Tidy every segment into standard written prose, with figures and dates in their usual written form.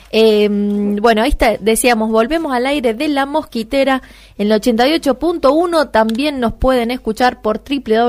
Bueno, ahí está, decíamos, volvemos al aire de La Mosquitera en el 88.1. También nos pueden escuchar por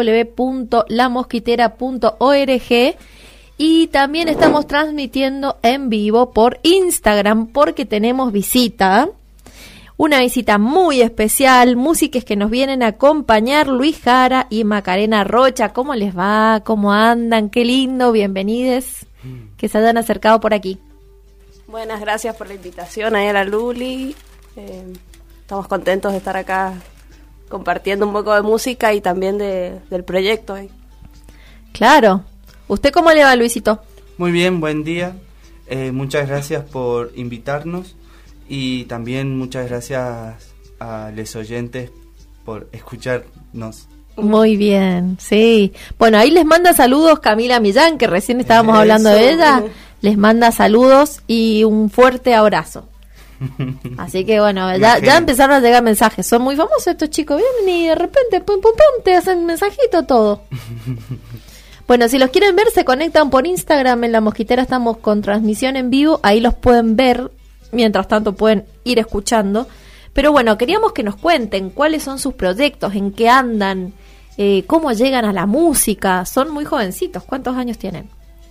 www.lamosquitera.org. Y también estamos transmitiendo en vivo por Instagram porque tenemos visita. Una visita muy especial, músicos que nos vienen a acompañar, Luis Jara y Macarena Rocha. ¿Cómo les va? ¿Cómo andan? Qué lindo, bienvenides que se hayan acercado por aquí. Buenas, gracias por la invitación ahí a la Luli. Estamos contentos de estar acá compartiendo un poco de música y también del proyecto. Claro. ¿Usted cómo le va, Luisito? Muy bien, buen día. Muchas gracias por invitarnos y también muchas gracias a los oyentes por escucharnos. Muy bien, sí. Bueno, ahí les manda saludos Camila Millán, que recién estábamos hablando de ella. Les manda saludos y un fuerte abrazo. Así que bueno, ya empezaron a llegar mensajes. Son muy famosos estos chicos. Vienen y de repente, pum, pum, pum, te hacen mensajito todo. Bueno, si los quieren ver, se conectan por Instagram. En La Mosquitera estamos con transmisión en vivo. Ahí los pueden ver. Mientras tanto pueden ir escuchando. Pero bueno, queríamos que nos cuenten cuáles son sus proyectos, en qué andan, cómo llegan a la música. Son muy jovencitos. ¿Cuántos años tienen?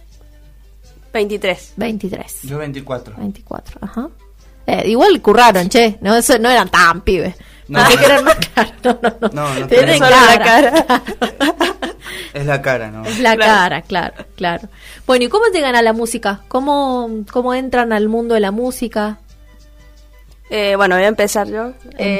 23. 23. Yo 24. 24, ajá. Igual curraron, che. No, eso no eran tan pibes. No, que eran más caros. No, Tienen solo la cara. Es la cara, ¿no? Es la cara, claro. Bueno, ¿y cómo llegan a la música? ¿Cómo entran al mundo de la música? Bueno, voy a empezar yo.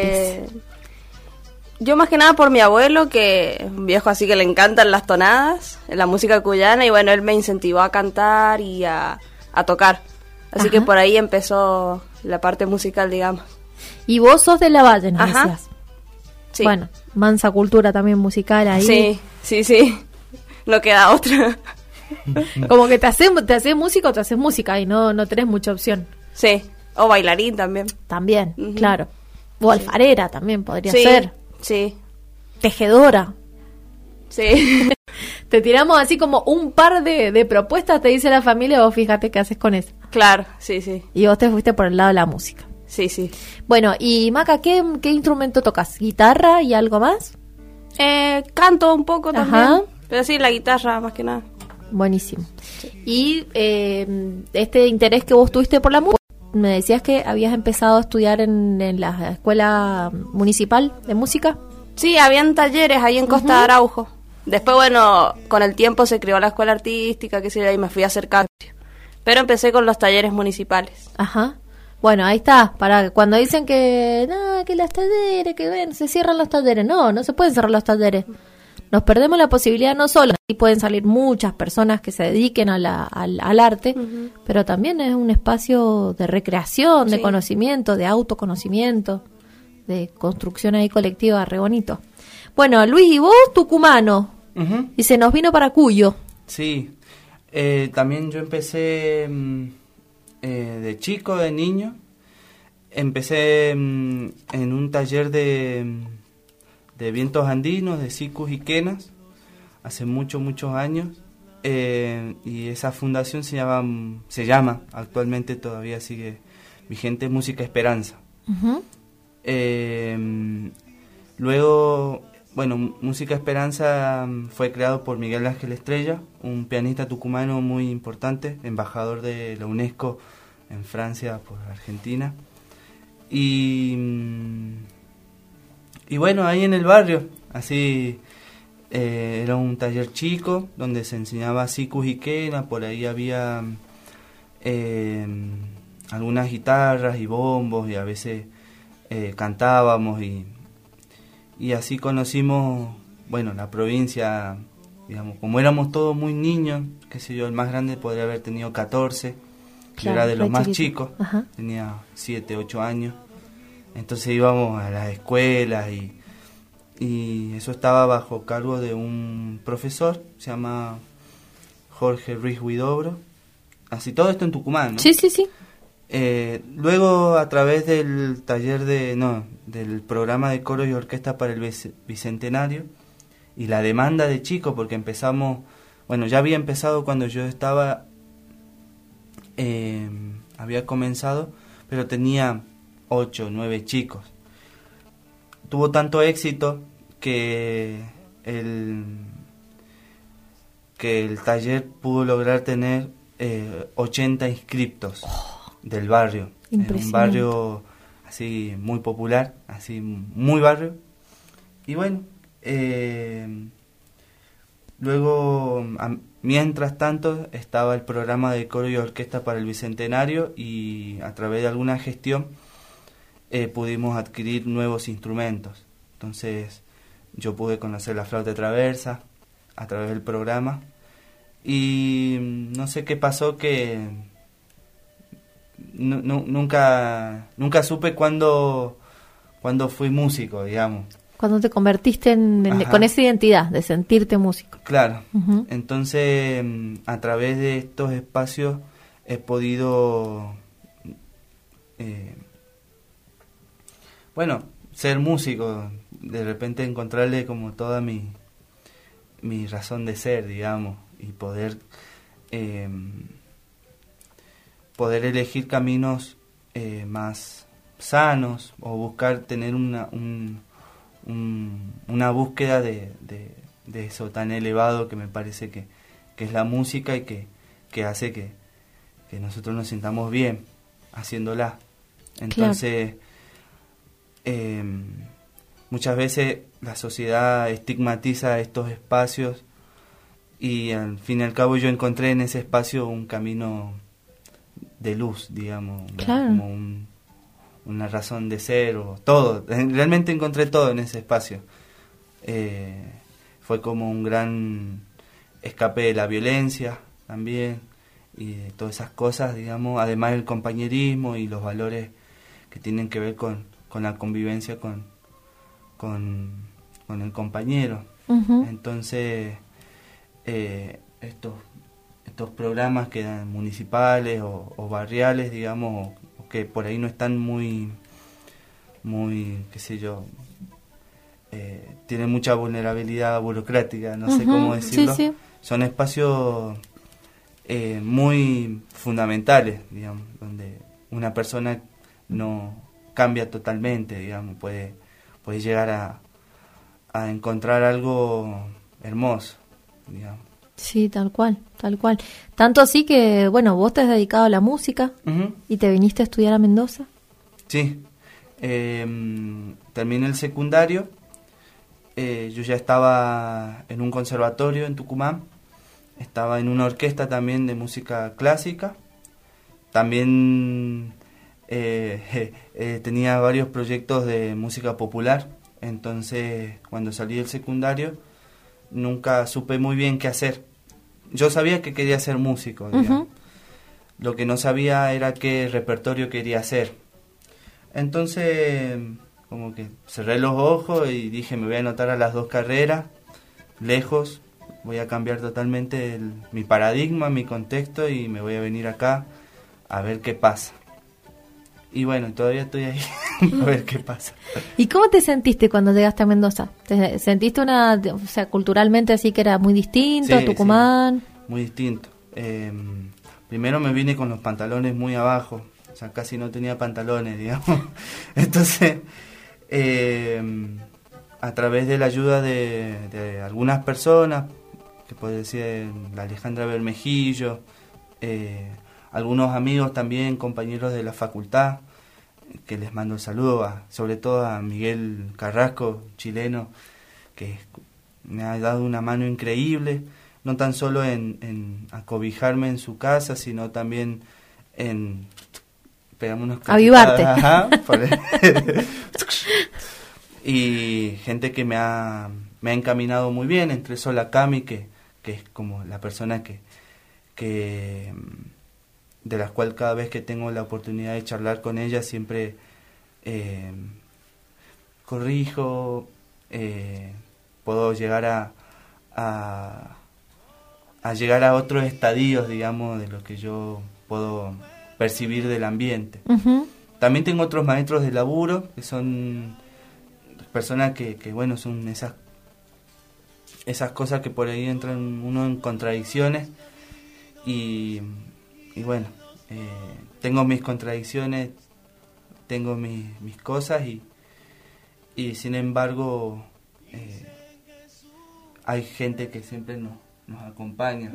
Yo más que nada por mi abuelo, que es un viejo así que le encantan las tonadas, la música cuyana, y bueno, él me incentivó a cantar y a tocar. Así que por ahí empezó la parte musical, digamos. Y vos sos de La Valle, ¿no decías? Sí. Bueno, mansa cultura también musical ahí. Sí. No queda otra. Como que te haces música o te haces música y no tenés mucha opción. Sí, o bailarín también. También, claro. O alfarera también podría ser. Sí. Tejedora. Sí. Te tiramos así como un par de propuestas, te dice la familia, vos fíjate qué haces con eso. Claro, sí. Y vos te fuiste por el lado de la música. Sí. Bueno, y Maca, ¿qué instrumento tocas? ¿Guitarra y algo más? Canto un poco también. Ajá. Pero sí, la guitarra más que nada. Buenísimo. Sí. Y este interés que vos tuviste por la música, me decías que habías empezado a estudiar en la escuela municipal de música. Sí, habían talleres ahí en Costa de Araujo. Después, bueno, con el tiempo se creó la escuela artística, que sé, y me fui acercando. Pero empecé con los talleres municipales. Ajá. Bueno, ahí está, para cuando dicen que los talleres, que ven, se cierran los talleres. No se pueden cerrar los talleres. Nos perdemos la posibilidad no solo, y pueden salir muchas personas que se dediquen al arte, pero también es un espacio de recreación, de conocimiento, de autoconocimiento, de construcción ahí colectiva, re bonito. Bueno, Luis, y vos, tucumano, y se nos vino para Cuyo. Sí, también yo empecé de chico, de niño, empecé en un taller de vientos andinos, de sicus y quenas, hace muchos años, y esa fundación se llama, actualmente todavía sigue vigente, Música Esperanza. Luego, bueno, Música Esperanza fue creado por Miguel Ángel Estrella, un pianista tucumano muy importante, embajador de la UNESCO en Francia por Argentina. Y bueno, ahí en el barrio, así, era un taller chico donde se enseñaba sicus y quena, por ahí había algunas guitarras y bombos y a veces cantábamos y así conocimos, bueno, la provincia, digamos, como éramos todos muy niños, qué sé yo, el más grande podría haber tenido 14, claro, yo era de los más chicos, tenía 7, 8 años, entonces íbamos a las escuelas y eso estaba bajo cargo de un profesor, se llama Jorge Ruiz Huidobro, así todo esto en Tucumán, ¿no? Sí. Luego a través del taller del programa de coro y orquesta para el Bicentenario y la demanda de chicos, porque empezamos, bueno, ya había empezado cuando yo estaba había comenzado, pero tenía 8 o 9 chicos. Tuvo tanto éxito que el taller pudo lograr tener 80 inscriptos del barrio. En un barrio así muy popular, así muy barrio. Y bueno, luego, mientras tanto, estaba el programa de coro y orquesta para el Bicentenario, y a través de alguna gestión pudimos adquirir nuevos instrumentos. Entonces yo pude conocer la flauta traversa a través del programa, y no sé qué pasó, que nunca supe cuándo fui músico, digamos. Cuando te convertiste con esa identidad de sentirte músico. Claro. Uh-huh. Entonces, a través de estos espacios he podido, ser músico, de repente encontrarle como toda mi razón de ser, digamos, y poder elegir caminos más sanos, o buscar tener una búsqueda de eso tan elevado que me parece que es la música, y que hace que nosotros nos sintamos bien haciéndola. Entonces, muchas veces la sociedad estigmatiza estos espacios, y al fin y al cabo yo encontré en ese espacio un camino de luz, digamos, claro, como una razón de ser, o todo. Realmente encontré todo en ese espacio. Fue como un gran escape de la violencia también, y de todas esas cosas, digamos, además del compañerismo y los valores que tienen que ver con la convivencia con el compañero. Uh-huh. Entonces, estos programas que dan municipales o barriales, digamos, o que por ahí no están muy, qué sé yo, tienen mucha vulnerabilidad burocrática, no sé cómo decirlo. Sí, sí. Son espacios muy fundamentales, digamos, donde una persona no cambia totalmente, digamos, puede llegar a encontrar algo hermoso, digamos. Sí, tal cual. Tanto así que, bueno, vos te has dedicado a la música. Uh-huh. Y te viniste a estudiar a Mendoza. Sí, terminé el secundario, yo ya estaba en un conservatorio en Tucumán, estaba en una orquesta también de música clásica, también tenía varios proyectos de música popular. Entonces, cuando salí del secundario, nunca supe muy bien qué hacer. Yo sabía que quería ser músico, digamos. Uh-huh. Lo que no sabía era qué repertorio quería hacer. Entonces, como que cerré los ojos y dije, me voy a anotar a las 2 carreras, lejos, voy a cambiar totalmente mi paradigma, mi contexto, y me voy a venir acá a ver qué pasa. Y bueno, todavía estoy ahí a ver qué pasa. ¿Y cómo te sentiste cuando llegaste a Mendoza? ¿Te sentiste culturalmente así que era muy distinto a Tucumán? Sí, muy distinto. Primero me vine con los pantalones muy abajo, o sea, casi no tenía pantalones, digamos. Entonces, a través de la ayuda de algunas personas, que puede decir la Alejandra Bermejillo, algunos amigos también, compañeros de la facultad, que les mando un saludo, sobre todo a Miguel Carrasco, chileno, que me ha dado una mano increíble, no tan solo en acobijarme en su casa, sino también en pegarme unos avivarte. Y gente que me ha encaminado muy bien, entre Sola Cami, que es como la persona que de las cuales cada vez que tengo la oportunidad de charlar con ella siempre corrijo, puedo llegar a llegar a otros estadios, digamos, de lo que yo puedo percibir del ambiente. Uh-huh. También tengo otros maestros de laburo, que son personas que bueno, son esas cosas que por ahí entran uno en contradicciones, y bueno, tengo mis contradicciones, tengo mis cosas y sin embargo hay gente que siempre nos acompaña,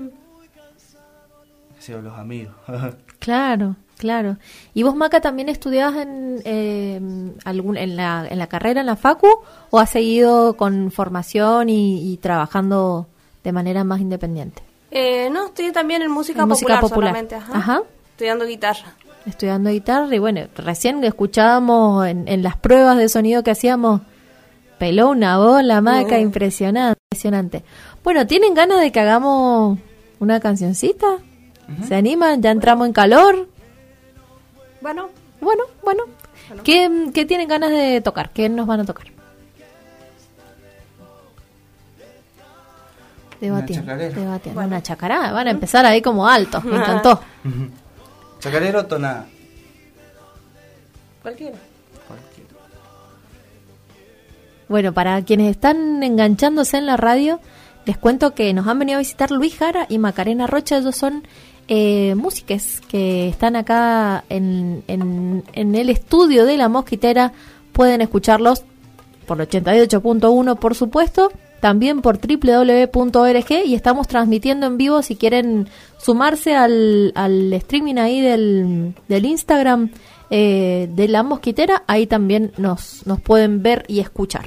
los amigos. Claro, claro. ¿Y vos, Maca, también estudiabas en la carrera, en la facu, o has seguido con formación y trabajando de manera más independiente? No, estudié también en música popular solamente. Ajá. Estudiando guitarra. Estudiando guitarra, y bueno, recién escuchábamos en las pruebas de sonido que hacíamos, peló una bola, Maca, impresionante. Bueno, ¿tienen ganas de que hagamos una cancioncita? Uh-huh. ¿Se animan? ¿Ya entramos en calor? Bueno. ¿Qué tienen ganas de tocar? ¿Qué nos van a tocar? Debatiendo. Una chacarera. Van a empezar ahí como altos. Me encantó. ¿Chacarera o tonada? Cualquiera. Bueno, para quienes están enganchándose en la radio, les cuento que nos han venido a visitar Luis Jara y Macarena Rocha. Ellos son músicos que están acá en el estudio de La Mosquitera. Pueden escucharlos por 88.1, por supuesto, también por www.org, y estamos transmitiendo en vivo. Si quieren sumarse al streaming ahí del Instagram de La Mosquitera, ahí también nos pueden ver y escuchar.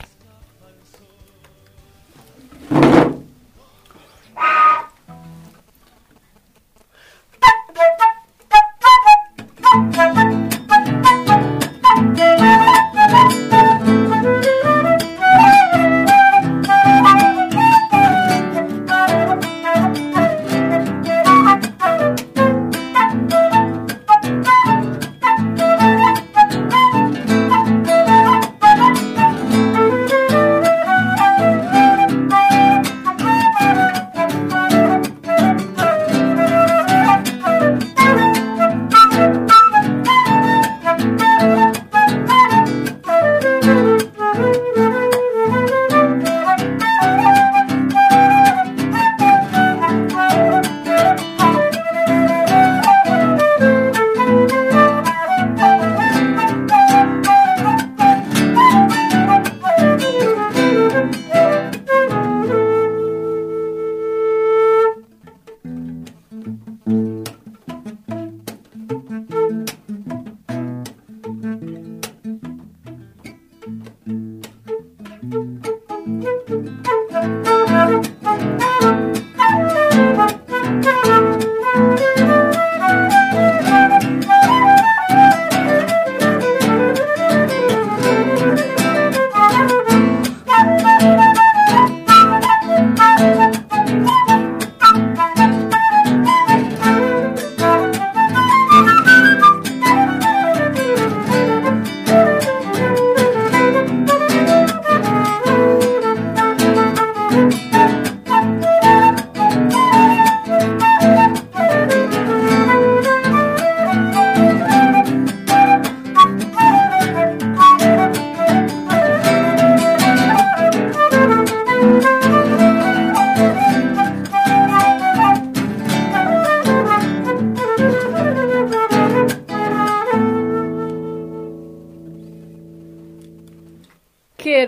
¡Qué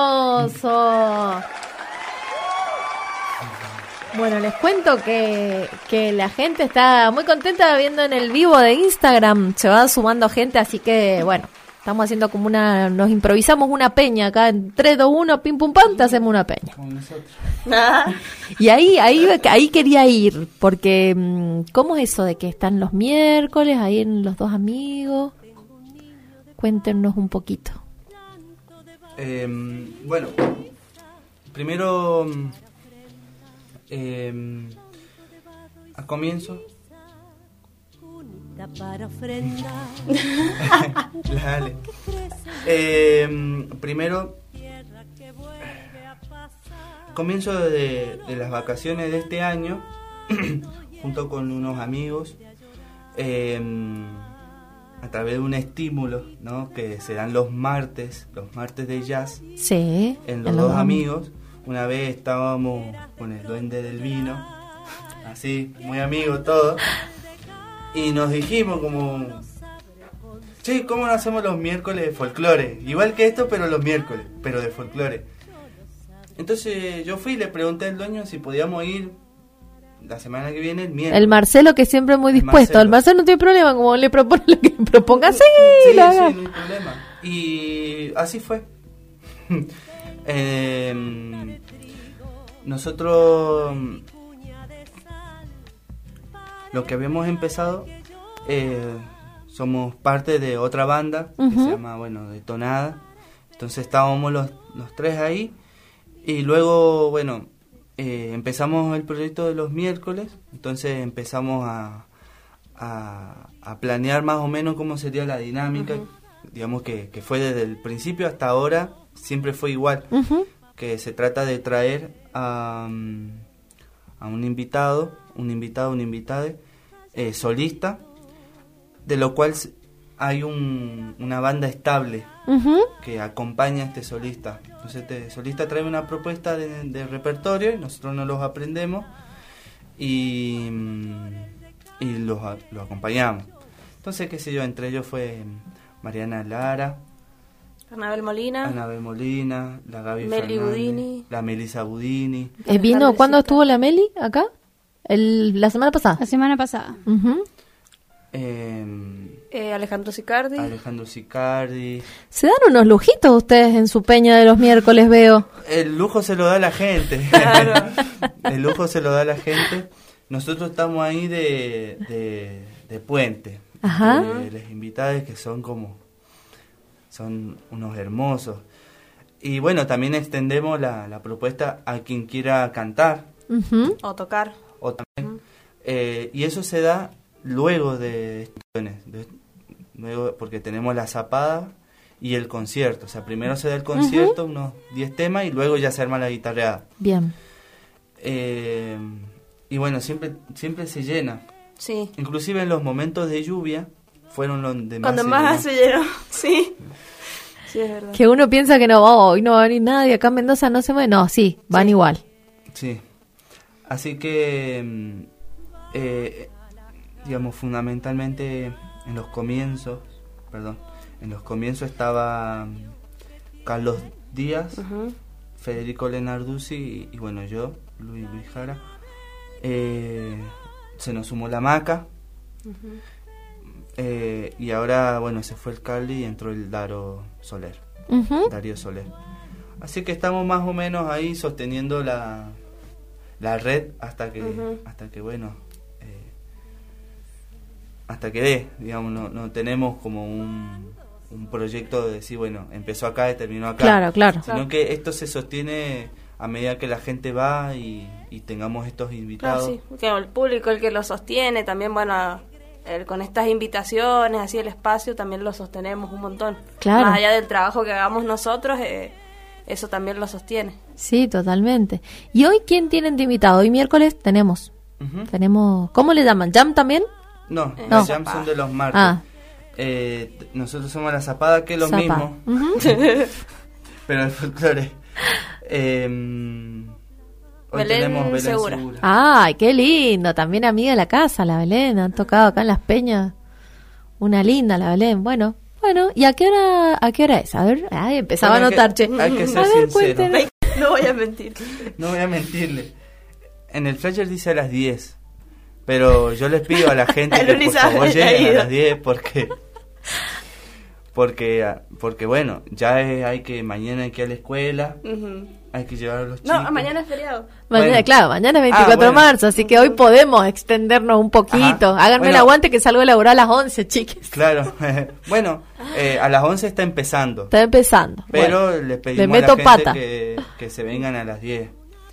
hermoso! Bueno, les cuento que la gente está muy contenta viendo en el vivo de Instagram. Se va sumando gente, así que bueno, estamos haciendo como nos improvisamos una peña acá en 3, 2, 1, pim pum pam, te hacemos una peña. Como nosotros. Y ahí quería ir, porque ¿cómo es eso de que están los miércoles ahí en Los Dos Amigos? Cuéntenos un poquito. Bueno, primero al comienzo dale. Primero comienzo de las vacaciones de este año junto con unos amigos a través de un estímulo, ¿no?, que se dan los martes de jazz. Sí, en Los Dos Amigos. Una vez estábamos con el duende del vino, así, muy amigos todos, Y nos dijimos como, che, ¿cómo no hacemos los miércoles de folclore? Igual que esto, pero los miércoles, pero de folclore. Entonces yo fui y le pregunté al dueño si podíamos ir la semana que viene, el miércoles. El Marcelo, que siempre es muy dispuesto. El Marcelo no tiene problema, como le propone lo que le proponga, sí, sí, lo haga. Sí, no hay problema. Y así fue. Nosotros lo que habíamos empezado, somos parte de otra banda que se llama, bueno, Detonada. Entonces estábamos los tres ahí y luego, bueno, empezamos el proyecto de los miércoles. Entonces empezamos a planear más o menos cómo sería la dinámica. Digamos que fue desde el principio hasta ahora, siempre fue igual. Que se trata de traer a un invitado, una invitada, solista, de lo cual hay una banda estable que acompaña a este solista. Entonces este solista trae una propuesta de repertorio y nosotros nos los aprendemos y lo acompañamos. Entonces, qué sé yo, entre ellos fue Mariana Lara, Anabel Molina, la Gaby Meli Fernández, Budini, la Melissa Budini. ¿Vino? ¿Cuándo estuvo la Meli acá? La semana pasada. La semana pasada. Alejandro Sicardi. Se dan unos lujitos ustedes en su peña de los miércoles, veo. El lujo se lo da la gente. Claro. El lujo se lo da la gente. Nosotros estamos ahí de puente. Ajá. De las invitadas que son unos hermosos. Y bueno, también extendemos la propuesta a quien quiera cantar. O tocar. O también. Y eso se da luego de luego, porque tenemos la zapada y el concierto. O sea, primero se da el concierto, unos 10 temas, y luego ya se arma la guitarreada. Bien. Y bueno, siempre se llena. Sí. Inclusive en los momentos de lluvia fueron los de más. Cuando más se llenó, sí. Sí, es verdad. Que uno piensa que no, hoy no va a venir nadie, acá en Mendoza no se mueve. No, sí, van igual. Sí. Así que, digamos, fundamentalmente en los comienzos estaba Carlos Díaz, Federico Lenarduzzi y bueno, yo, Luis Jara. Se nos sumó la Maca. Y ahora, bueno, se fue el Carly y entró el Darío Soler. Así que estamos más o menos ahí sosteniendo la red hasta que bueno, hasta que dé, digamos, no tenemos como un proyecto de decir, bueno, empezó acá y terminó acá. Claro. Sino que esto se sostiene a medida que la gente va y tengamos estos invitados. Claro, sí, que el público el que lo sostiene, también, bueno, con estas invitaciones, así el espacio también lo sostenemos un montón. Claro. Más allá del trabajo que hagamos nosotros, eso también lo sostiene. Sí, totalmente. ¿Y hoy quién tienen de invitado? Hoy miércoles tenemos, ¿cómo le llaman? ¿Jam también? No, los jams son de los martes. Nosotros somos la zapada, que es lo mismo. Pero el folclore. Hoy Belén tenemos Belén Segura. Ay, qué lindo. También amiga de la casa, la Belén. Han tocado acá en Las Peñas. Una linda la Belén. Bueno. ¿Y a qué hora es? A ver, empezaba a anotar, che. Hay que ser sincero. No voy a mentir. No voy a mentirle. En el flyer dice a las 10. Pero yo les pido a la gente que por favor lleguen a las 10 porque bueno, ya hay que mañana hay que ir a la escuela. Hay que llevar a los chicos. No, mañana es feriado. Mañana es 24 de marzo, así que hoy podemos extendernos un poquito. Háganme el aguante que salgo a laburar a las 11, chiques. Claro. Bueno, a las 11 está empezando. Pero bueno, les pedimos meto a la gente pata. que se vengan a las 10.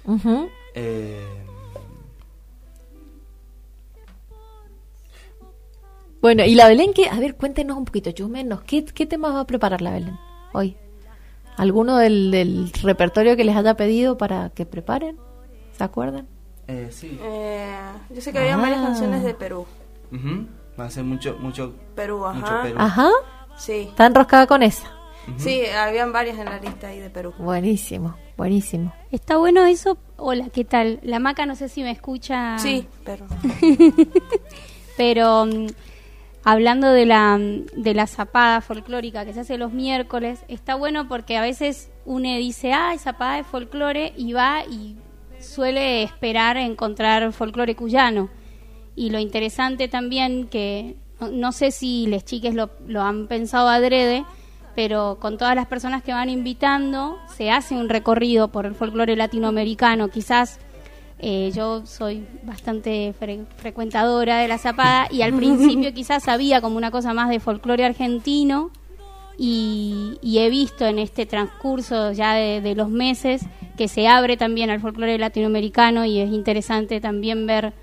Bueno, y la Belén, a ver, cuéntenos un poquito, chusmenos, ¿qué temas va a preparar la Belén hoy? ¿Alguno del repertorio que les haya pedido para que preparen? ¿Se acuerdan? Sí. Yo sé que había varias canciones de Perú. Va a ser mucho Perú, ajá. mucho Perú. Ajá. Sí. Está enroscada con esa. Sí, habían varias en la lista ahí de Perú. Buenísimo. Está bueno eso. Hola, ¿qué tal? La Maca, no sé si me escucha. Sí, pero... pero hablando de la zapada folclórica que se hace los miércoles, está bueno porque a veces uno dice, zapada de folclore, y va y suele esperar encontrar folclore cuyano. Y lo interesante también que, no sé si les chiques lo han pensado adrede, pero con todas las personas que van invitando se hace un recorrido por el folclore latinoamericano. Quizás yo soy bastante frecuentadora de la zapada y al principio quizás sabía como una cosa más de folclore argentino y he visto en este transcurso ya de los meses que se abre también al folclore latinoamericano, y es interesante también ver,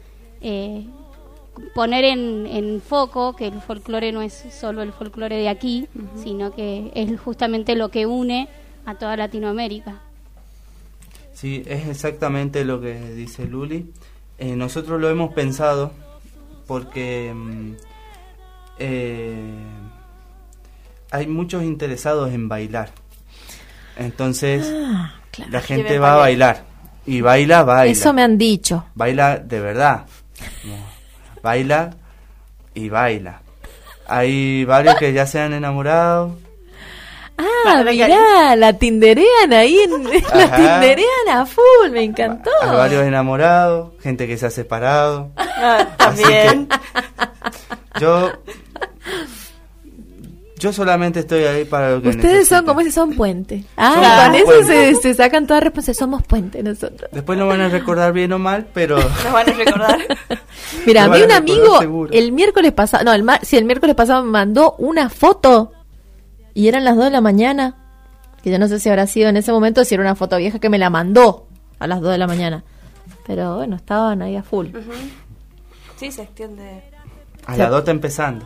poner en foco que el folclore no es solo el folclore de aquí, sino que es justamente lo que une a toda Latinoamérica. Sí, es exactamente lo que dice Luli. Nosotros lo hemos pensado porque hay muchos interesados en bailar. Entonces claro, la gente va a bailar y baila. Eso me han dicho. Baila de verdad. Baila y baila. Hay varios que ya se han enamorado. Mirá, la tinderean ahí, la tinderean a full, me encantó. Hay varios enamorados, gente que se ha separado. También. Yo solamente estoy ahí para lo que ustedes necesiten. son como si son puente. Somos Con eso puente. se sacan toda responsabilidad. Somos puente nosotros. Después no van a recordar bien o mal, pero Nos van a recordar. Mira, a Lo mí van un a recordar amigo seguro. el miércoles pasado, el miércoles pasado me mandó una foto y eran las 2 de la mañana, que yo no sé si habrá sido en ese momento, si era una foto vieja que me la mandó a las 2 de la mañana. Pero bueno, estaban ahí a full. Sí, se extiende. a las 2 está empezando.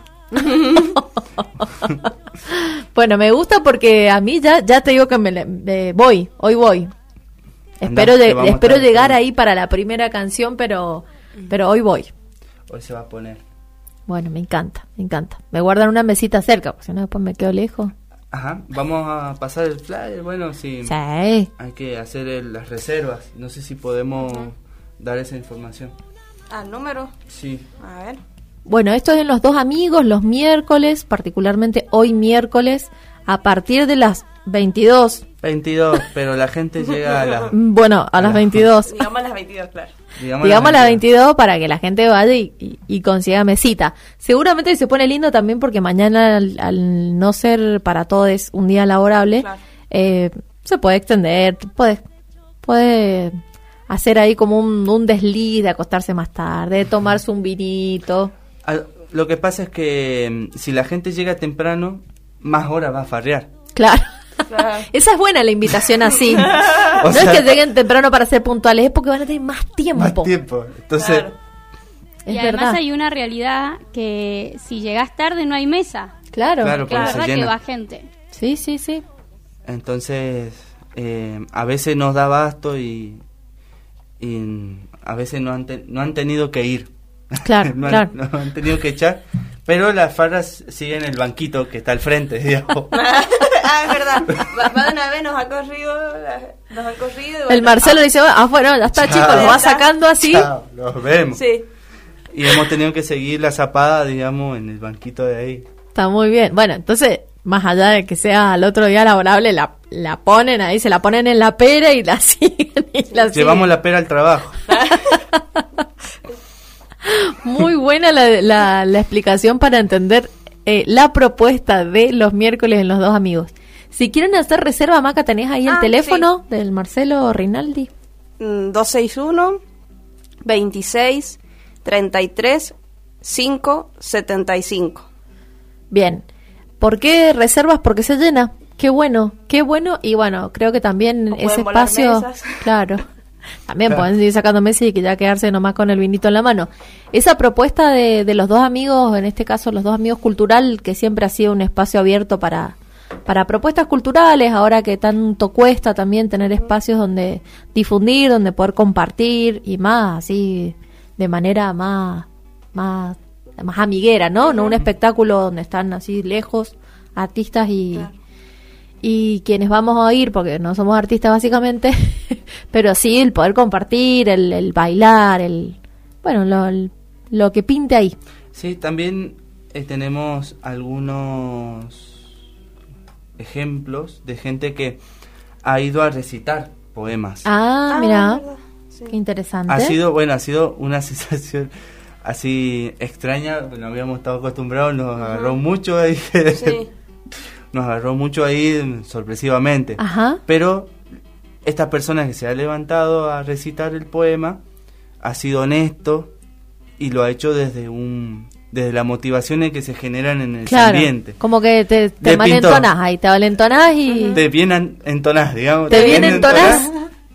Bueno, me gusta porque a mí ya te digo que hoy voy. Espero Andá, que vamos a espero estar llegar esperando. ahí para la primera canción, pero hoy voy. Hoy se va a poner. Bueno, me encanta. Me guardan una mesita cerca, porque si no después me quedo lejos. Ajá, vamos a pasar el flyer. Bueno, sí, Sí. hay que hacer las reservas. No sé si podemos dar esa información. ¿Al número? Sí. A ver. Bueno, esto es en Los Dos Amigos, los miércoles, particularmente hoy miércoles, a partir de las 22. 22, pero la gente llega a las... Bueno, a las 22. Digamos a las 22, claro. Digamos a las 22 para que la gente vaya y consiga mesita. Seguramente se pone lindo también porque mañana, al no ser para todos un día laborable, Claro. se puede extender, puede hacer ahí como un desliz de acostarse más tarde, de tomarse un vinito. Lo que pasa es que si la gente llega temprano, más horas va a farrear. Claro. Claro. Esa es buena la invitación así. O No sea, es que lleguen temprano para ser puntuales, es porque van a tener más tiempo. Más tiempo. Entonces, Claro. Es Y además verdad. hay una realidad que si llegas tarde no hay mesa. Claro. Claro. Que porque la se verdad que llena. va gente. Sí, sí, sí. entonces a veces nos da abasto y a veces no han tenido que ir. Claro, no, claro. no han tenido que echar. Pero las farras siguen en el banquito que está al frente, digamos. Es verdad. Va de una vez, nos han corrido. y El bueno, Marcelo dice, bueno, ya está, Chao. chicos, lo va Ya está. sacando así. Chao, los vemos. Sí. Y hemos tenido que seguir la zapada, digamos, en el banquito de ahí. Está muy bien. Bueno, entonces, más allá de que sea al otro día laborable, la ponen ahí, se la ponen en la pera y la siguen. Llevamos la pera al trabajo. Muy buena la explicación para entender la propuesta de los miércoles en Los Dos Amigos. Si quieren hacer reserva, Maca, ¿tenés ahí el teléfono del Marcelo Rinaldi? 261 26 33 575. Bien. ¿Por qué reservas? Porque se llena. Qué bueno, qué bueno. Y bueno, creo que también O pueden ese volar espacio... mesas. Claro. También Claro. pueden seguir sacando mesas y que ya quedarse nomás con el vinito en la mano. Esa propuesta de Los Dos Amigos, en este caso Los Dos Amigos Cultural, que siempre ha sido un espacio abierto para propuestas culturales, ahora que tanto cuesta también tener espacios donde difundir, donde poder compartir y más así de manera más amiguera, ¿no? No un espectáculo donde están así lejos artistas y quienes vamos a ir, porque no somos artistas básicamente, pero sí el poder compartir, el bailar, bueno, lo que pinte ahí. Sí, también tenemos algunos ejemplos de gente que ha ido a recitar poemas. Mira, ¿verdad? Sí. qué interesante. Ha sido una sensación así extraña, no habíamos estado acostumbrados, nos agarró mucho ahí. Sí. Nos agarró mucho ahí sorpresivamente. Ajá. Pero esta persona que se ha levantado a recitar el poema ha sido honesto y lo ha hecho desde las motivaciones que se generan en ese ambiente. Como que te De malentonás ahí, te valentonás y... Te bien entonás, digamos. Te bien entonás.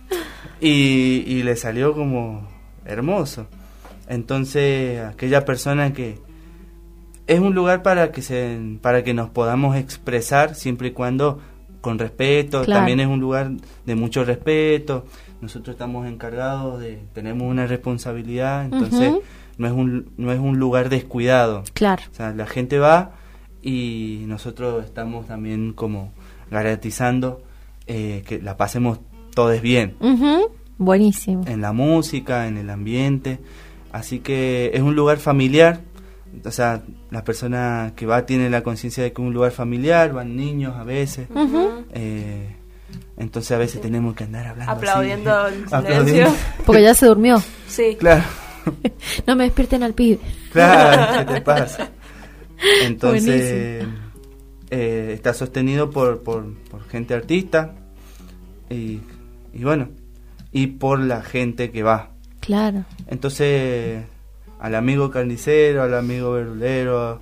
Y le salió como hermoso. Entonces, aquella persona que es un lugar para que nos podamos expresar siempre y cuando con respeto. Claro. También es un lugar de mucho respeto. Nosotros estamos encargados tenemos una responsabilidad, entonces no es un lugar descuidado. Claro. O sea, la gente va y nosotros estamos también como garantizando que la pasemos todos bien. Buenísimo. En la música, en el ambiente. Así que es un lugar familiar. O sea, la persona que va tiene la conciencia de que es un lugar familiar, van niños a veces. Entonces a veces tenemos que andar hablando Aplaudiendo así. en silencio. Aplaudiendo. Porque ya se durmió. Sí. Claro, No me despierten al pibe. claro, ¿qué te pasa? Entonces está sostenido por gente artista y bueno, y por la gente que va. Claro. Entonces, al amigo carnicero, al amigo verdulero,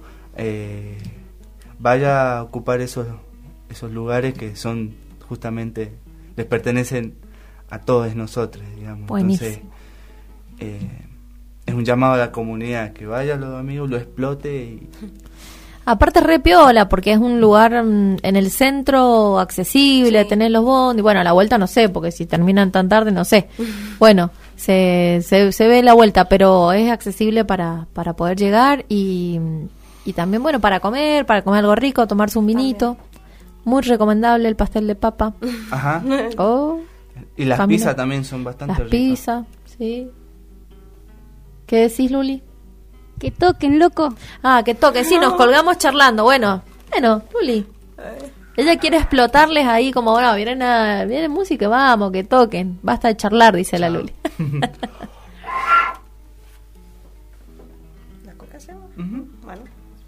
vaya a ocupar esos lugares que son justamente, les pertenecen a todos nosotros, digamos. Buenísimo. Entonces, es un llamado a la comunidad que vaya a los amigos, lo explote y... Aparte es re piola, porque es un lugar en el centro accesible, Sí. tenés los bondis, bueno, a la vuelta no sé, porque si terminan tan tarde no sé. Bueno, se ve la vuelta, pero es accesible para poder llegar y también, bueno, para comer algo rico, tomarse un vinito. Muy recomendable el pastel de papa. Ajá. Oh, Y las familia. pizzas también son bastante las ricas. pizzas, sí. ¿Qué decís, Luli? Que toquen, loco. Ah, que toque, sí, nos colgamos charlando. Bueno, Luli. Ella quiere explotarles ahí como, bueno, viene música, vamos, que toquen. Basta de charlar, dice la Luli. ¿La coca se va? Ujú. Bueno.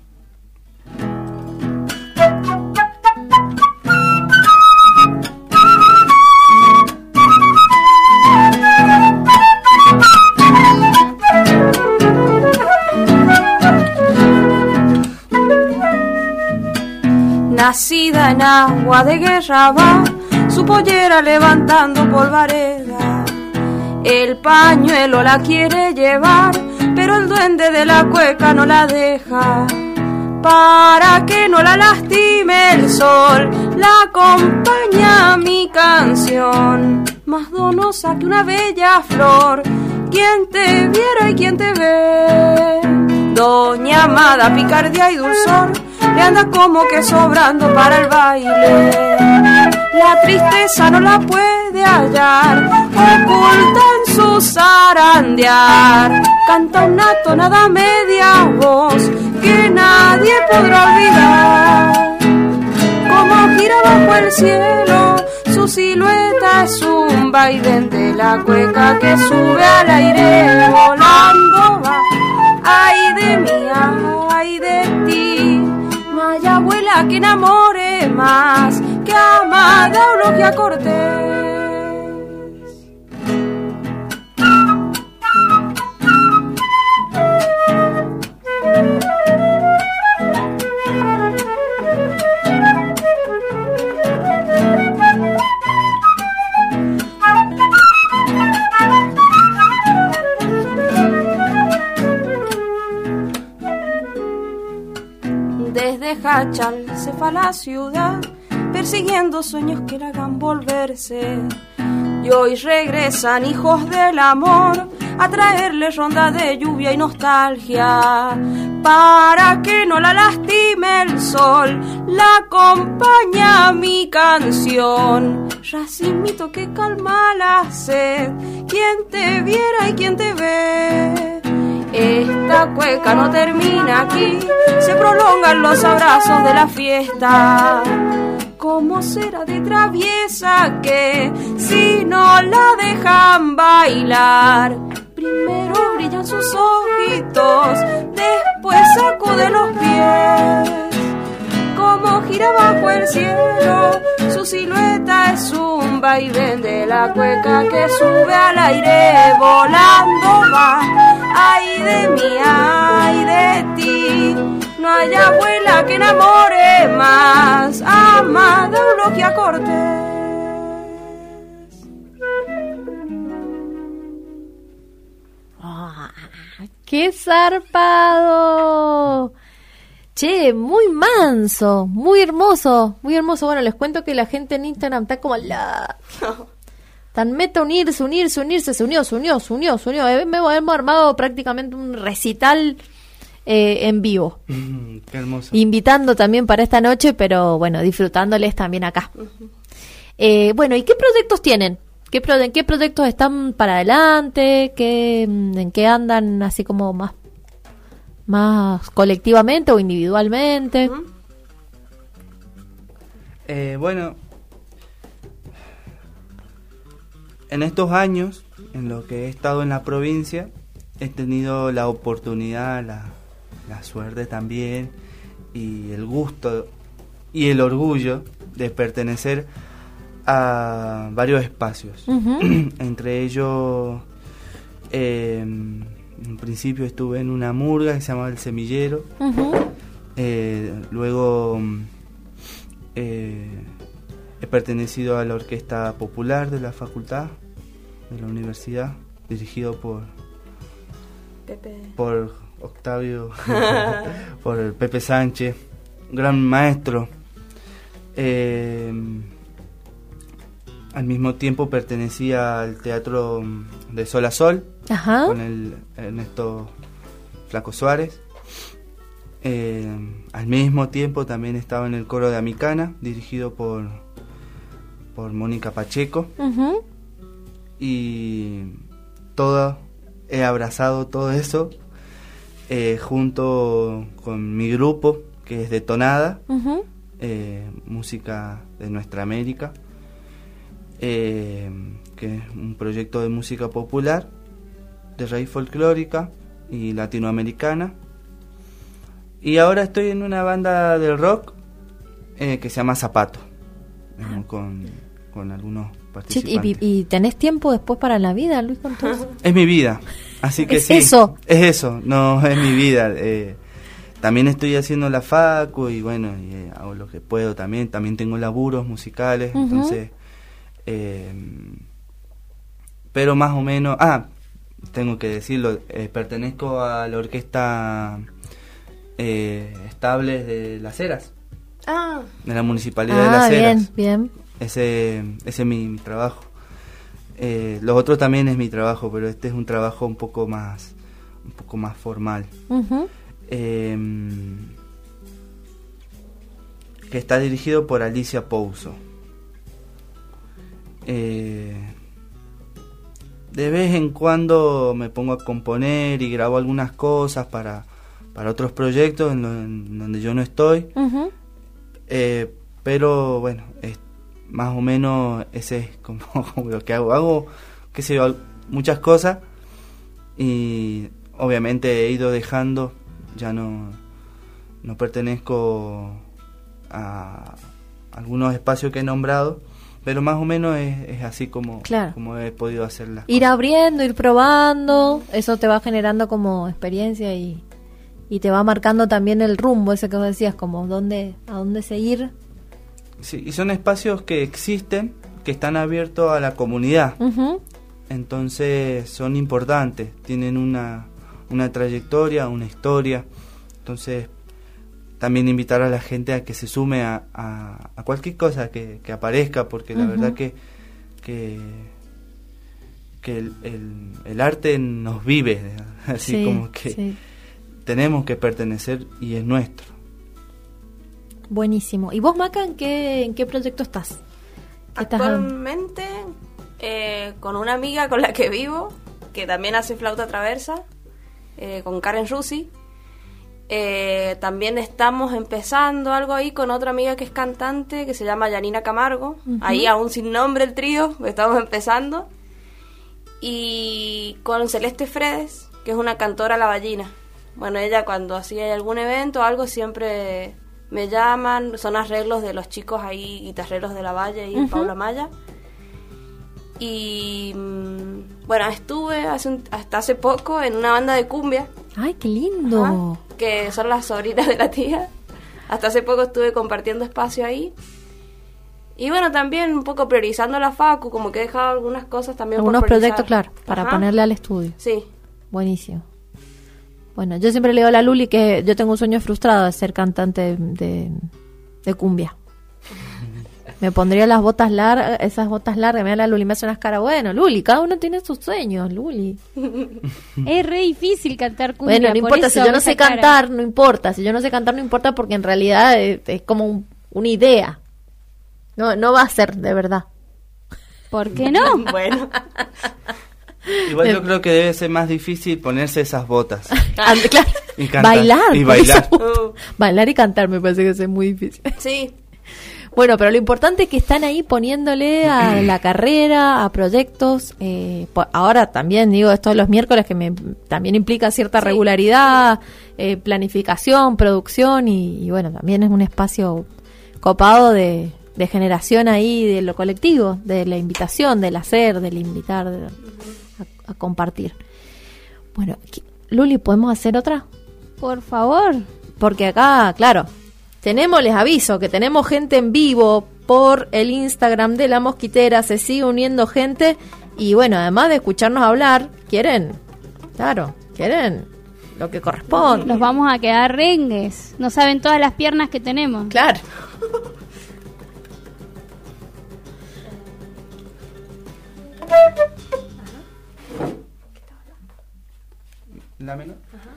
Nacida en agua de guerra va, su pollera levantando polvareda. El pañuelo la quiere llevar, pero el duende de la cueca no la deja. Para que no la lastime el sol, la acompaña mi canción. Más donosa que una bella flor, quien te viera y quien te ve. Doña amada, picardía y dulzor, le anda como que sobrando para el baile. La tristeza no la puede hallar, oculta en su zarandear. Canta una tonada media voz que nadie podrá olvidar. Como gira bajo el cielo, su silueta es un vaivén de la cueca que sube al aire volando va. Ay de mí, ay de ti, Maya abuela que enamore más que a Amada o lo que a Cortés. Desde Hachal se fue a la ciudad, persiguiendo sueños que la hagan volverse. Y hoy regresan hijos del amor a traerle ronda de lluvia y nostalgia. Para que no la lastime el sol, la acompaña mi canción. Racimito que calma la sed, quien te viera y quien te ve. Esta cueca no termina aquí, se prolongan los abrazos de la fiesta. ¿Cómo será de traviesa que si no la dejan bailar? Primero brillan sus ojitos, después sacude los pies. Como gira bajo el cielo, su silueta es un vaivén de la cueca que sube al aire, volando va. Ay de mí, ay de ti, no hay abuela que enamore más, amada Eulogia Cortés. ¡Qué zarpado! Che, muy manso, muy hermoso, muy hermoso. Bueno, les cuento que la gente en Instagram está como tan meta unirse, se unió. Hemos armado prácticamente un recital en vivo. Qué hermoso. Invitando también para esta noche, pero bueno, disfrutándoles también acá. Bueno, ¿y qué proyectos tienen? ¿En qué proyectos están para adelante? ¿En qué andan así como más colectivamente o individualmente? Bueno, en estos años, en lo que he estado en la provincia, he tenido la oportunidad, la suerte también, y el gusto y el orgullo de pertenecer a varios espacios. Entre ellos, en principio estuve en una murga que se llamaba El Semillero. Luego he pertenecido a la Orquesta Popular de la Facultad, de la Universidad, dirigido por Octavio, por el Pepe Sánchez, gran maestro. Al mismo tiempo pertenecía al Teatro de Sol a Sol, con el Ernesto Flaco Suárez. Al mismo tiempo también estaba en el Coro de Amicana, dirigido por Mónica Pacheco. Y he abrazado todo eso junto con mi grupo, que es Detonada, música de nuestra América. Que es un proyecto de música popular de raíz folclórica y latinoamericana, y ahora estoy en una banda del rock que se llama Zapato, con algunos participantes. ¿Y tenés tiempo después para la vida, Luis, con todo eso? Es mi vida, así que ¿Es sí, eso? Es eso, no es mi vida. También estoy haciendo la facu y bueno, hago lo que puedo también tengo laburos musicales, entonces pero más o menos, tengo que decirlo, pertenezco a la orquesta Estables de Las Heras, de la Municipalidad de Las Heras. Bien. Ese es mi trabajo. Los otros también es mi trabajo, pero este es un trabajo un poco más formal. Que está dirigido por Alicia Pouso. De vez en cuando me pongo a componer y grabo algunas cosas para otros proyectos en donde yo no estoy. Pero bueno, más o menos ese es como lo que hago, qué sé yo, muchas cosas, y obviamente he ido dejando, ya no pertenezco a algunos espacios que he nombrado, pero más o menos es así como he podido hacerlas. Ir abriendo, ir probando, eso te va generando como experiencia y te va marcando también el rumbo, ese que vos decías, como a dónde seguir. Sí, y son espacios que existen, que están abiertos a la comunidad. Entonces son importantes, tienen una trayectoria, una historia. Entonces también invitar a la gente a que se sume a cualquier cosa que aparezca, porque la verdad que el arte nos vive, así como que tenemos que pertenecer y es nuestro. Buenísimo. ¿Y vos, Maca, en qué proyecto estás? Actualmente con una amiga con la que vivo, que también hace flauta traversa, con Karen Rusi. También estamos empezando algo ahí con otra amiga que es cantante, que se llama Yanina Camargo. Ahí aún sin nombre el trío, estamos empezando. Y con Celeste Fredes, que es una cantora lavallina. Bueno, ella cuando hacía algún evento o algo siempre me llaman, son arreglos de los chicos ahí, guitarreros de la Valle y Paula Maya. Y bueno, estuve hasta hace poco en una banda de cumbia. ¡Ay, qué lindo! Ajá, que son las sobrinas de la tía. Hasta hace poco estuve compartiendo espacio ahí. Y bueno, también un poco priorizando la facu, como que he dejado algunas cosas también algunos por priorizar. proyectos, claro, para ponerle al estudio. Sí. Buenísimo. Bueno, yo siempre le digo a la Luli que yo tengo un sueño frustrado de ser cantante de cumbia. Me pondría las botas largas, esas botas largas, me da la Luli, me hace unas caras, bueno, Luli, cada uno tiene sus sueños, Luli. Es re difícil cantar cumbia. Bueno, no importa, si yo no sé cantar, no importa, si yo no sé cantar, no importa, porque en realidad es como una idea. No va a ser, de verdad. ¿Por qué no? Bueno. Igual yo creo que debe ser más difícil ponerse esas botas. Claro. Y cantar. Bailar. Y bailar. Bailar y cantar me parece que es muy difícil. Sí. Bueno, pero lo importante es que están ahí poniéndole a la carrera, a proyectos. Ahora también digo esto de los miércoles, que también implica cierta regularidad, planificación, producción y bueno, también es un espacio copado de generación ahí de lo colectivo, de la invitación, del hacer, del invitar a compartir. Bueno, Luli, ¿podemos hacer otra? Por favor. Porque acá, claro, les aviso que tenemos gente en vivo por el Instagram de La Mosquitera, se sigue uniendo gente y bueno, además de escucharnos hablar, quieren lo que corresponde. Nos vamos a quedar rengues, no saben todas las piernas que tenemos. Claro. ¿La menor? Ajá.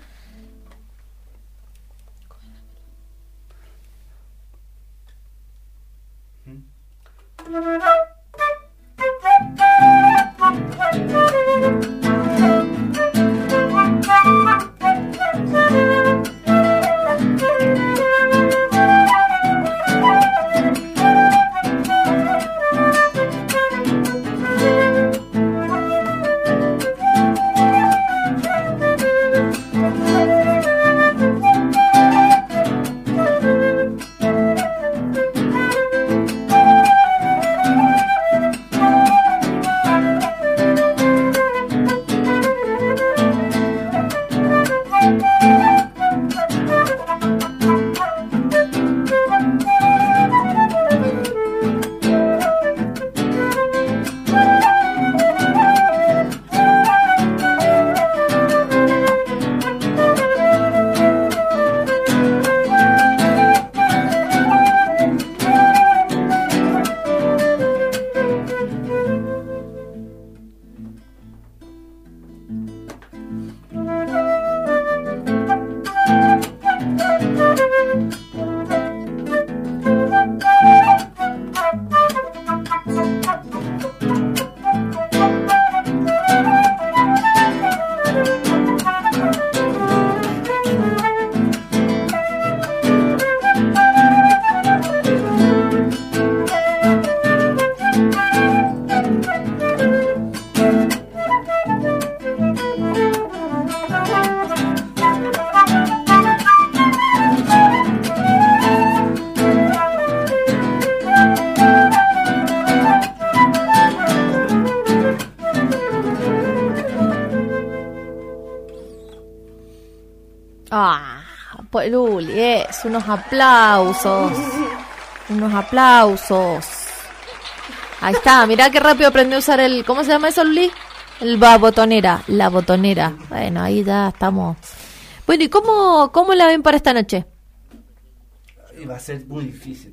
Pues Luli, unos aplausos. Unos aplausos. Ahí está, mirá qué rápido aprendió a usar el... ¿Cómo se llama eso, Luli? La botonera. Bueno, ahí ya estamos. Bueno, ¿y cómo la ven para esta noche? Va a ser muy difícil.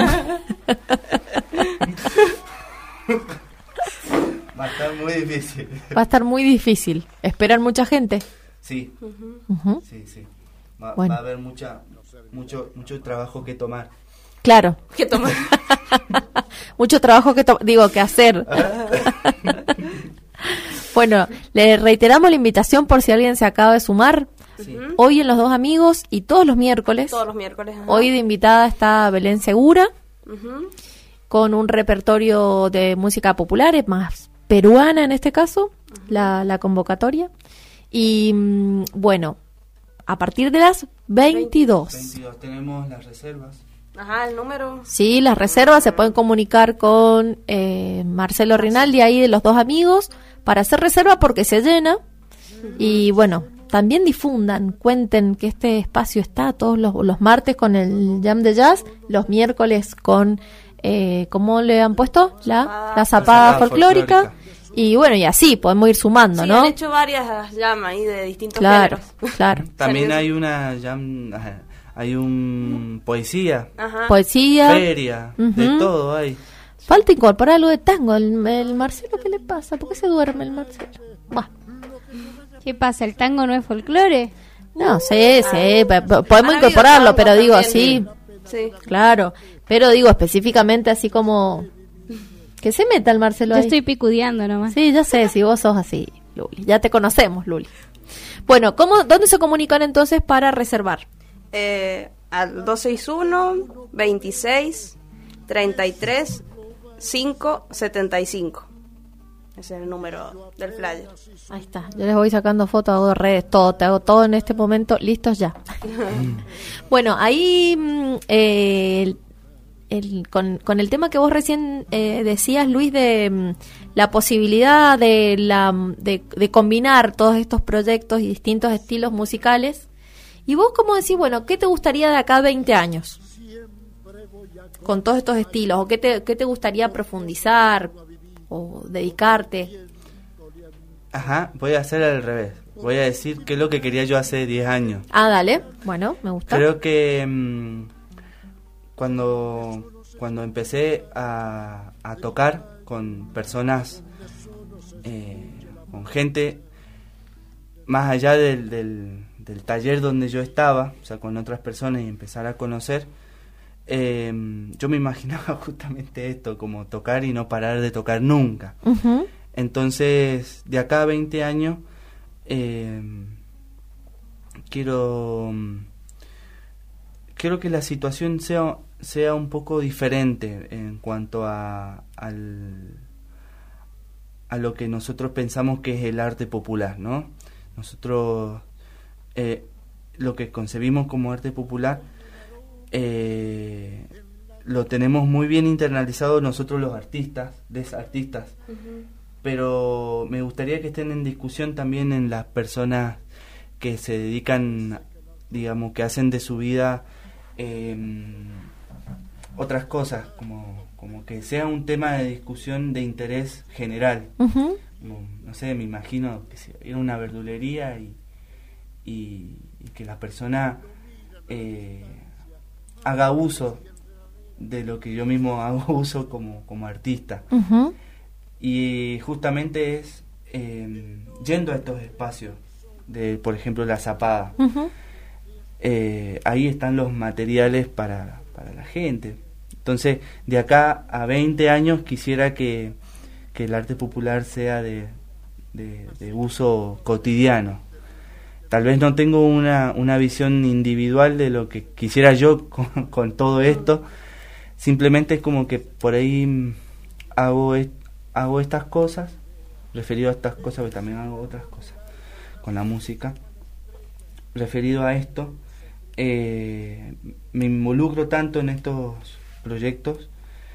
Va a estar muy difícil. Va a estar muy difícil. ¿Esperan mucha gente? Sí. Uh-huh. Sí. Va Bueno. a haber mucho trabajo que tomar. Claro. ¿Qué tomar? Mucho trabajo que hacer. Bueno, le reiteramos la invitación por si alguien se acaba de sumar. Sí. Hoy en Los Dos Amigos y todos los miércoles. Todos los miércoles. Ajá. Hoy de invitada está Belén Segura, Ujú. con un repertorio de música popular, es más peruana en este caso, la convocatoria. Y bueno, a partir de las 22. 22 tenemos las reservas. Ajá, el número. Sí, las reservas se pueden comunicar con Marcelo Rinaldi ahí de Los Dos Amigos para hacer reserva porque se llena. Y bueno, también difundan, cuenten que este espacio está todos los martes con el Jam de Jazz, los miércoles con, ¿cómo le han puesto? La zapada folclórica. Y bueno, y así podemos ir sumando, Sí, ¿no? han hecho varias llamas ahí de distintos Claro, géneros. claro. También Salió- hay una jam, hay un poesía, Ajá. Poesía. feria, de Ujú. todo hay. Falta incorporar algo de tango. El Marcelo, ¿qué le pasa? ¿Por qué se duerme el Marcelo? Buah. ¿Qué pasa? ¿El tango no es folclore? No, sí, podemos Han habido incorporarlo, pero tangos digo también. así, Sí. claro. Pero digo específicamente así como que se meta el Marcelo Yo ahí. estoy picudeando nomás. Sí, ya sé, si vos sos así, Luli. Ya te conocemos, Luli. Bueno, ¿dónde se comunican entonces para reservar? Al 261 26 33 575. Ese es el número del flyer. Ahí está, yo les voy sacando fotos, hago redes, todo, te hago todo en este momento, listos ya. Bueno, ahí con el tema que vos recién decías, Luis, de la posibilidad de combinar todos estos proyectos y distintos estilos musicales, y vos cómo decís, bueno, ¿qué te gustaría de acá a 20 años? Con todos estos estilos, o qué te gustaría profundizar o dedicarte. Ajá, voy a hacer al revés. Voy a decir qué es lo que quería yo hace 10 años. Ah, dale, bueno, me gusta. Creo que cuando empecé a tocar con personas, con gente, más allá del taller donde yo estaba, o sea, con otras personas y empezar a conocer, yo me imaginaba justamente esto, como tocar y no parar de tocar nunca. Ujú. Entonces, de acá a 20 años, quiero que la situación sea un poco diferente en cuanto a lo que nosotros pensamos que es el arte popular, ¿no? Nosotros lo que concebimos como arte popular lo tenemos muy bien internalizado nosotros los artistas, pero me gustaría que estén en discusión también en las personas que se dedican, digamos, que hacen de su vida otras cosas, como que sea un tema de discusión de interés general. Ujú. Como, no sé, me imagino que si ir a una verdulería y que la persona haga uso de lo que yo mismo hago uso como artista. Ujú. Y justamente es yendo a estos espacios de, por ejemplo, la zapada. Ujú. Ahí están los materiales para la gente. Entonces, de acá a 20 años quisiera que el arte popular sea de uso cotidiano. Tal vez no tengo una visión individual de lo que quisiera yo con todo esto. Simplemente es como que por ahí hago estas cosas, referido a estas cosas, porque también hago otras cosas con la música. Referido a esto, me involucro tanto en estos proyectos,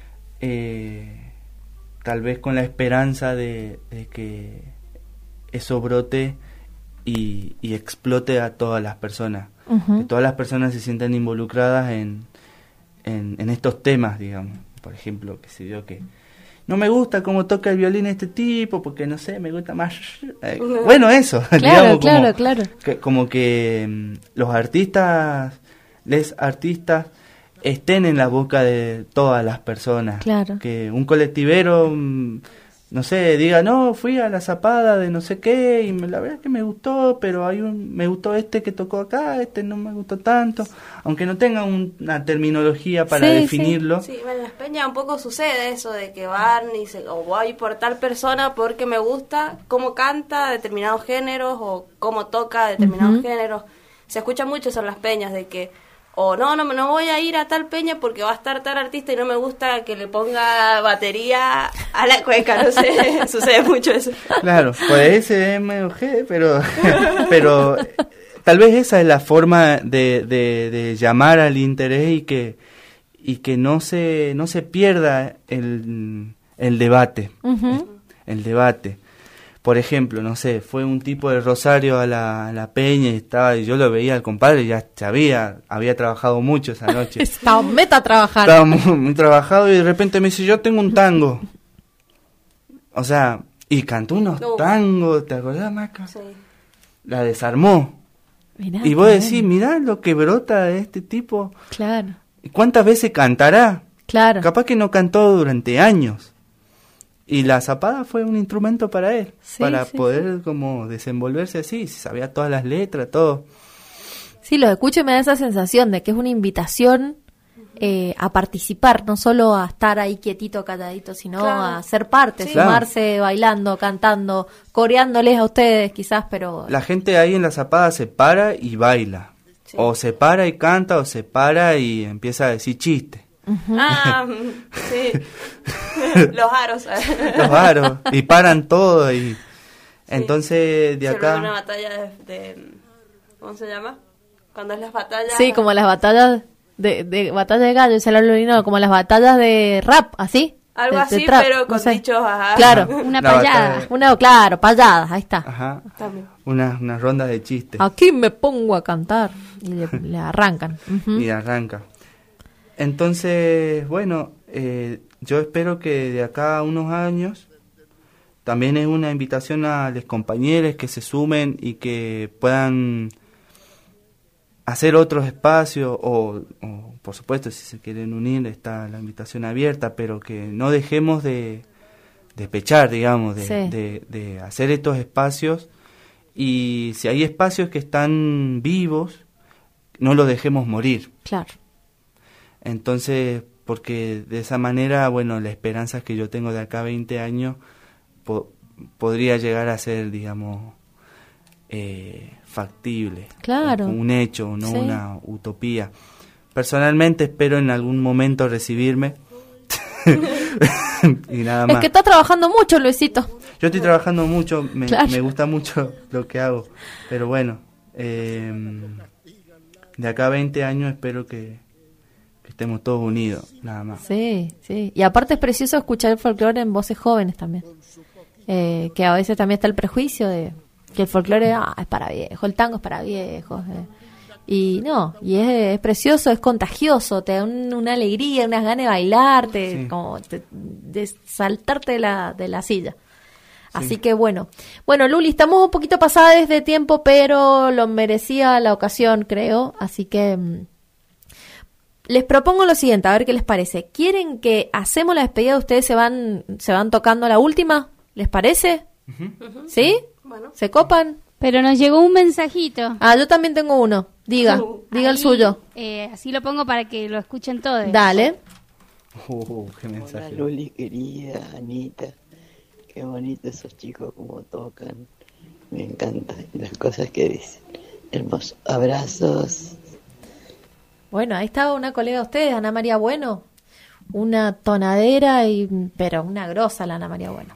tal vez con la esperanza de que eso brote y explote a todas las personas, Ujú. que todas las personas se sientan involucradas en estos temas, digamos. Por ejemplo, que se dio que no me gusta cómo toca el violín este tipo, porque no sé, me gusta más bueno, eso, Claro, digamos, claro. como que los artistas estén en la boca de todas las personas. Claro. Que un colectivero no sé, diga, no, fui a la zapada de no sé qué y la verdad es que me gustó, pero me gustó este que tocó acá, este no me gustó tanto, aunque no tenga una terminología para definirlo. Sí, bueno, en las peñas un poco sucede eso de que van y o voy por tal persona porque me gusta cómo canta determinados géneros o cómo toca determinados géneros. Se escucha mucho eso en las peñas de que o no voy a ir a tal peña porque va a estar tal artista y no me gusta que le ponga batería a la cueca, no sé, sucede mucho eso. Claro, puede ser MOG, pero tal vez esa es la forma de llamar al interés y que no se pierda el debate, el debate. Por ejemplo, no sé, fue un tipo de Rosario a la peña y yo lo veía al compadre, ya había trabajado mucho esa noche. Estaba meta a trabajar. Estaba muy trabajado y de repente me dice, yo tengo un tango. O sea, y cantó unos tangos, ¿te acordás, Maca? Sí. La desarmó. Mirá, y vos decís, mirá lo que brota de este tipo. Claro. ¿Y cuántas veces cantará? Claro. Capaz que no cantó durante años. Y la zapada fue un instrumento para él, para poder como desenvolverse así, sabía todas las letras, todo. Sí, lo escucho y me da esa sensación de que es una invitación a participar, no solo a estar ahí quietito, calladito, sino a ser parte, sumarse, bailando, cantando, coreándoles a ustedes quizás, pero... La gente ahí en la zapada se para y baila, o se para y canta, o se para y empieza a decir chistes. Sí. Los aros. Los aros. Y paran todo. Y entonces de acá. Una batalla de. ¿Cómo se llama? Cuando es las batallas. Sí, como las batallas de batalla de gallo, como las batallas de rap, así. Algo de así, trap, pero con dichos. Ajá. Claro, una payada. Payadas, ahí está. Ajá. Unas rondas de chistes. Aquí me pongo a cantar. Y le arrancan. Y arranca. Entonces, bueno, yo espero que de acá a unos años también es una invitación a los compañeros que se sumen y que puedan hacer otros espacios o por supuesto, si se quieren unir está la invitación abierta, pero que no dejemos de pechar, digamos, de hacer estos espacios y si hay espacios que están vivos, no los dejemos morir. Claro. Entonces, porque de esa manera, bueno, la esperanza que yo tengo de acá a 20 años podría llegar a ser, digamos, factible. Claro. Un hecho, no una utopía. Personalmente espero en algún momento recibirme. Y nada más. Es que está trabajando mucho, Luisito. Yo estoy trabajando mucho, me gusta mucho lo que hago. Pero bueno, de acá a 20 años espero que estemos todos unidos, nada más. Sí. Y aparte es precioso escuchar el folclore en voces jóvenes también. Que a veces también está el prejuicio de que el folclore es para viejos, el tango es para viejos. Y no, y es precioso, es contagioso, te da una alegría, unas ganas de bailar, de saltarte de la silla. Así que bueno, Luli, estamos un poquito pasadas de tiempo, pero lo merecía la ocasión, creo. Así que les propongo lo siguiente, a ver qué les parece. ¿Quieren que hacemos la despedida? ¿Ustedes se van tocando la última? ¿Les parece? ¿Sí? Bueno. ¿Se copan? Pero nos llegó un mensajito. Yo también tengo uno. Diga el suyo. Así lo pongo para que lo escuchen todos. Dale. Qué mensaje. Hola Luli, querida Anita. Qué bonito esos chicos como tocan. Me encantan las cosas que dicen. Hermosos abrazos. Bueno, ahí estaba una colega de ustedes, Ana María Bueno. Una tonadera, pero una grosa la Ana María Bueno.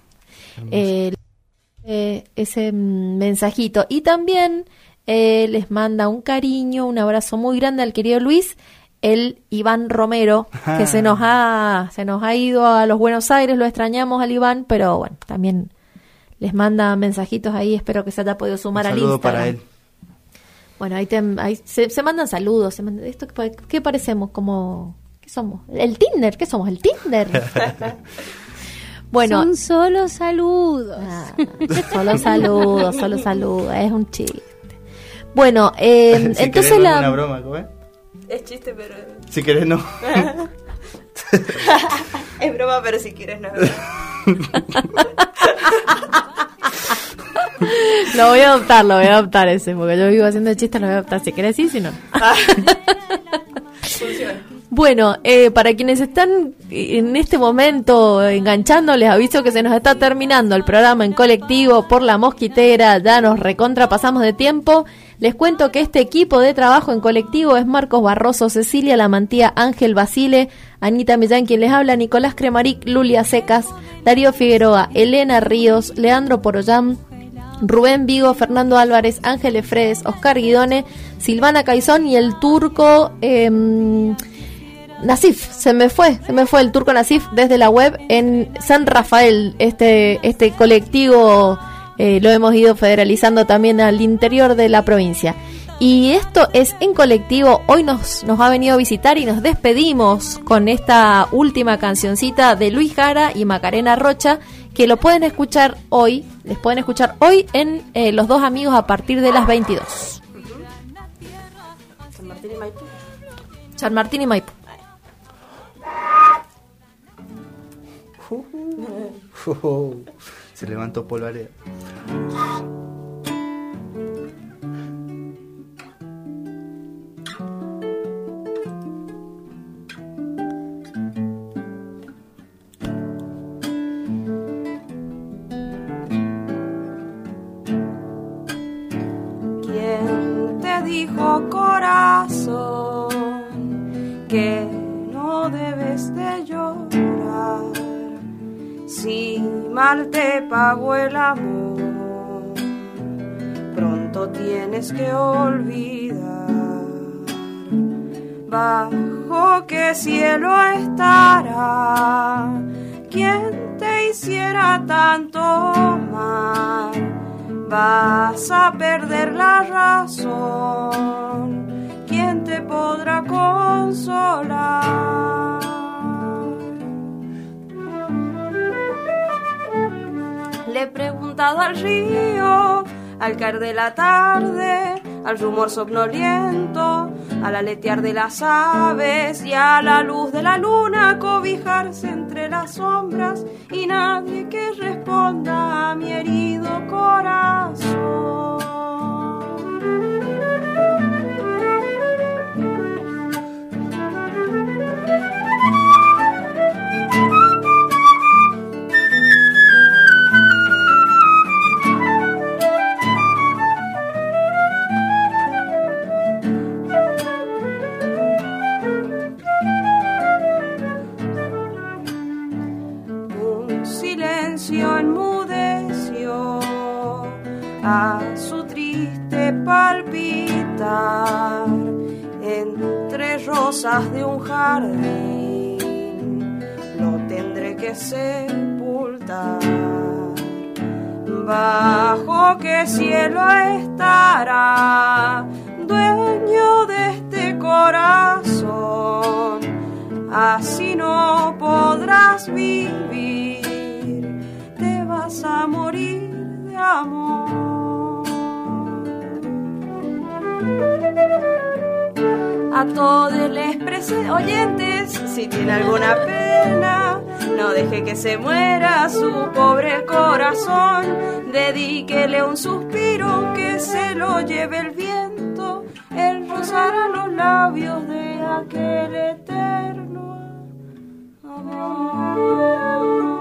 Ese mensajito. Y también les manda un cariño, un abrazo muy grande al querido Luis, el Iván Romero, que se nos ha ido a los Buenos Aires, lo extrañamos al Iván, pero bueno, también les manda mensajitos ahí, espero que se haya podido sumar al Instagram. Para él. Bueno, ahí se mandan saludos. ¿Esto qué parecemos? ¿Qué somos? ¿El Tinder? ¿Qué somos? ¿El Tinder? Bueno, son solo saludos. Solo saludos. Es un chiste. Bueno, si entonces querés, no es una broma, ¿cómo es? Es chiste, pero... Si querés, no. Es broma, pero si quieres, no es broma. Lo voy a adoptar ese, porque yo vivo haciendo chistes, lo voy a adoptar. Si querés, sí, si no. Bueno, para quienes están en este momento enganchando, les aviso que se nos está terminando el programa en colectivo por la mosquitera, ya nos pasamos de tiempo. Les cuento que este equipo de trabajo en colectivo es Marcos Barroso, Cecilia Lamantía, Ángel Basile, Anita Millán, quien les habla, Nicolás Cremaric, Lulia Secas, Darío Figueroa, Elena Ríos, Leandro Poroyán, Rubén Vigo, Fernando Álvarez, Ángeles Fredes, Oscar Guidone, Silvana Caizón y el turco Nasif. Se me fue el turco Nasif desde la web en San Rafael. Este colectivo lo hemos ido federalizando también al interior de la provincia. Y esto es En Colectivo. Hoy nos ha venido a visitar y nos despedimos con esta última cancioncita de Luis Jara y Macarena Rocha, que les pueden escuchar hoy en Los Dos Amigos a partir de las 22. San Martín y Maipú. San Martín y Maipú. Se levantó Polvareda. ¿Quién te dijo, corazón, que no debes de llorar? Si mal te pagó el amor, pronto tienes que olvidar. ¿Bajo qué cielo estará quien te hiciera tanto mal? Vas a perder la razón. ¿Quién te podrá consolar? Le he preguntado al río, al caer de la tarde, al rumor somnoliento, al aletear de las aves y a la luz de la luna cobijarse entre las sombras, y nadie que responda a mi herido corazón. Enmudeció a su triste palpitar entre rosas de un jardín. Lo tendré que sepultar. ¿Bajo qué cielo estará dueño de este corazón? Así no podrás vivir, vas a morir de amor. A todos les oyentes, si tiene alguna pena, no deje que se muera su pobre corazón. Dedíquele un suspiro, que se lo lleve el viento. Él rozará los labios de aquel eterno amor.